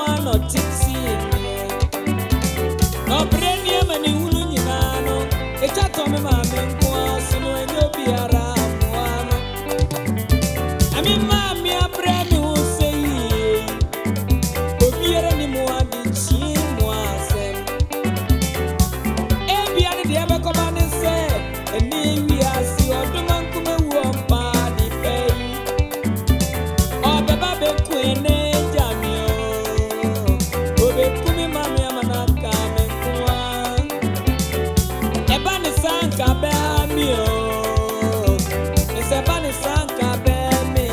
no tixi no brenia mani unu nyinano echa to me ma me kwa sino enyo biara muano ami ma mi abre mi wo sei obiara ni mo adi chi mo asem e biara de be ko ba ne se eni wi asi oduman kuma wo mpa di pei o be ba be ku ene jamio o be ku mi ma mi amana ka me kwa e ba ni sanka be mi o e se ba ni sanka be mi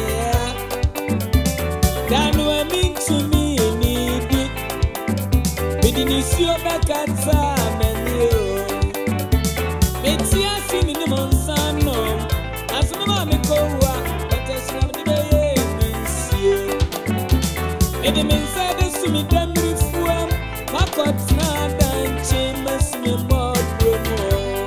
danu emi to me ni bi bidini si o be kata me ni o metia si mi ni monsano asuma ma me ko wa betesna mi be ye mi si edi men say de su mi demri fuam makot na danche mes mi mo promo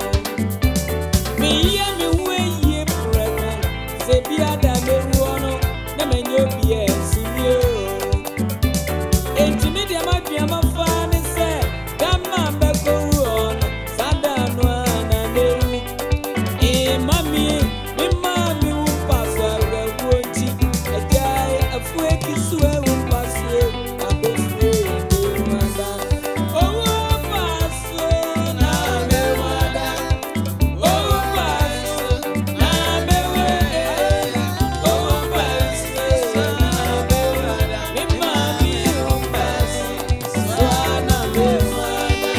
me ye mi we ye prema se bia da me wono na me nyo bia si mi o enti mi dia ma bia ma fa ni se da ma be ko wono sada no ana me e mami mi mami u paso awe wonti ajai afu ekisu e u paso abefu e wada owo paso na me wada owo paso na me we owo paso na me wada mi mami u paso na me wada.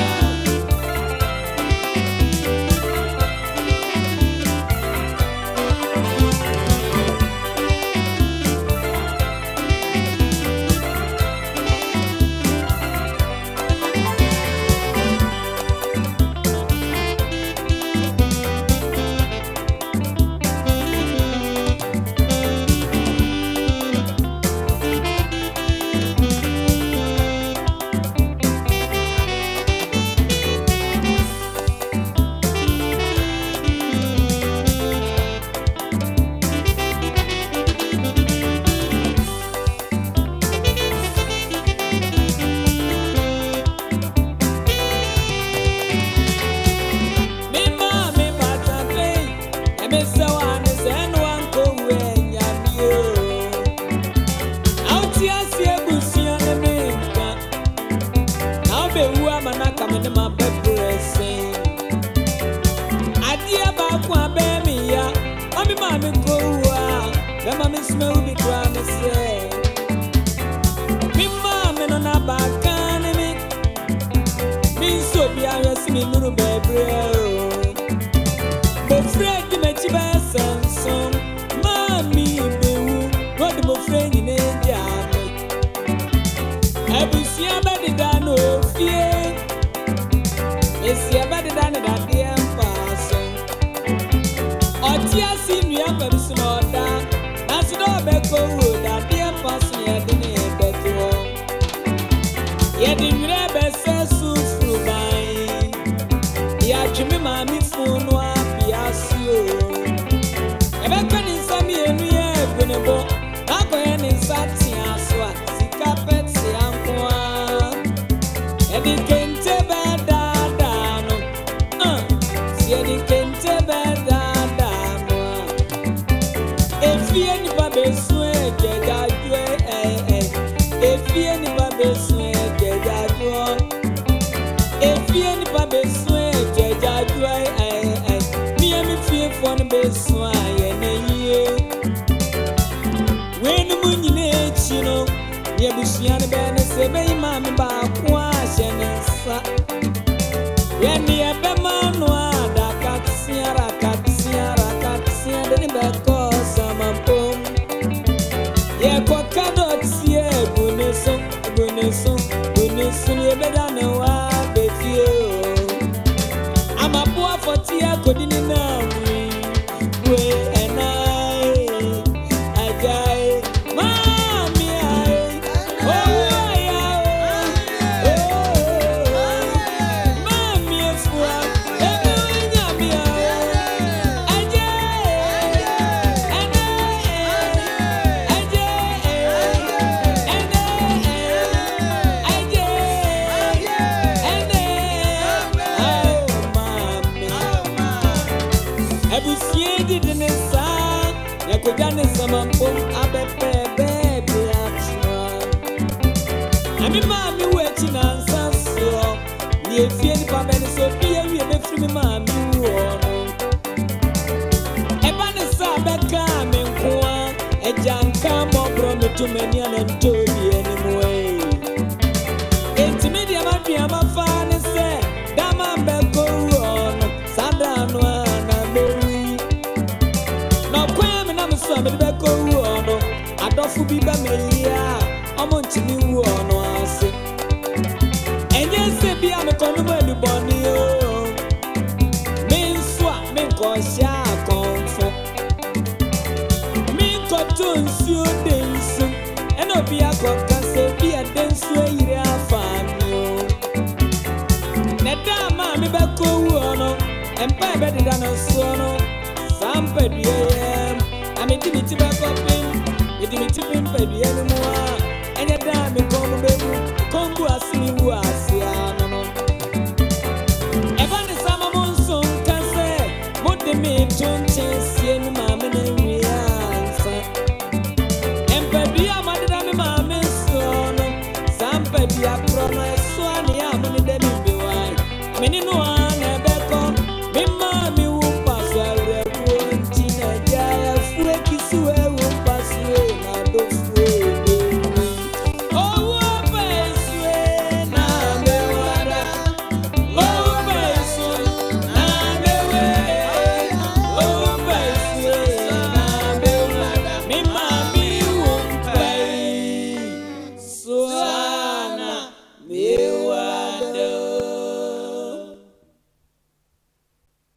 Mi mami batape, eme sawane zenu anko wenya niyo. Auti asiye busiane minka, naobe uwa manaka mene mabebrese. Adia bakwa bemi ya, mami mami ko uwa, bema misme ubi kwa mese. Mi mami no na bakane mi, mi so biya si mi nuru bebre o. Mo friend me chiba sanson mami bewu god mo friend ni ndia me abusia badi dano fie esia badi dano da dia paso otia si nua pamso no da naso do be ko wo da dia paso ye de ne beto ye di mire be se su frubai ya jimi mami funu apiasio ebe kani sami enu ye gbenebo ako ye ni sati aso sika peti ankoa edi kente be dada no si edi kente be dada no efie ni ba besu ejejadwe efie ni ba besu ejejadwe efie ni ba besu ejejadwe mi emi fie fon besu aye na yie wenu munyine chino ye busiane be ne se be mami ba kwa shenesa ye ni ebe manu ada katsiara de ni be ko samampom ye kwa kadotie buneso ye be dane wa be fie amapua fotia kodini na we enai ajai mami ai oh ya mami efua ebe nyami ajai mommy waiting answer so. Near Fian Papa and Sophia, we have a free mammy. A young come up from the 2 million and 2 anyway. Intermediate might be a fan and say, Dama Beko on Sandano and Mary. No, Quam and I'm sorry, Beko on. I don't feel be Bamelia. I'm on to you on us. And yes, be I'm a convert to Bonnie. Men swap, men cause ya comfort. Don't you dance, and I'll be a cock and be a dance where you are family. Netta, mammy, back on, and better than a son. Some baby, I'm a timid back up him, a timid baby anymore, and a damn come baby, come to us in you as Yano. Evan the summer monsoon can say, what the maid don't chase you, mammy, and we answer. Baby, I promise, so I'm the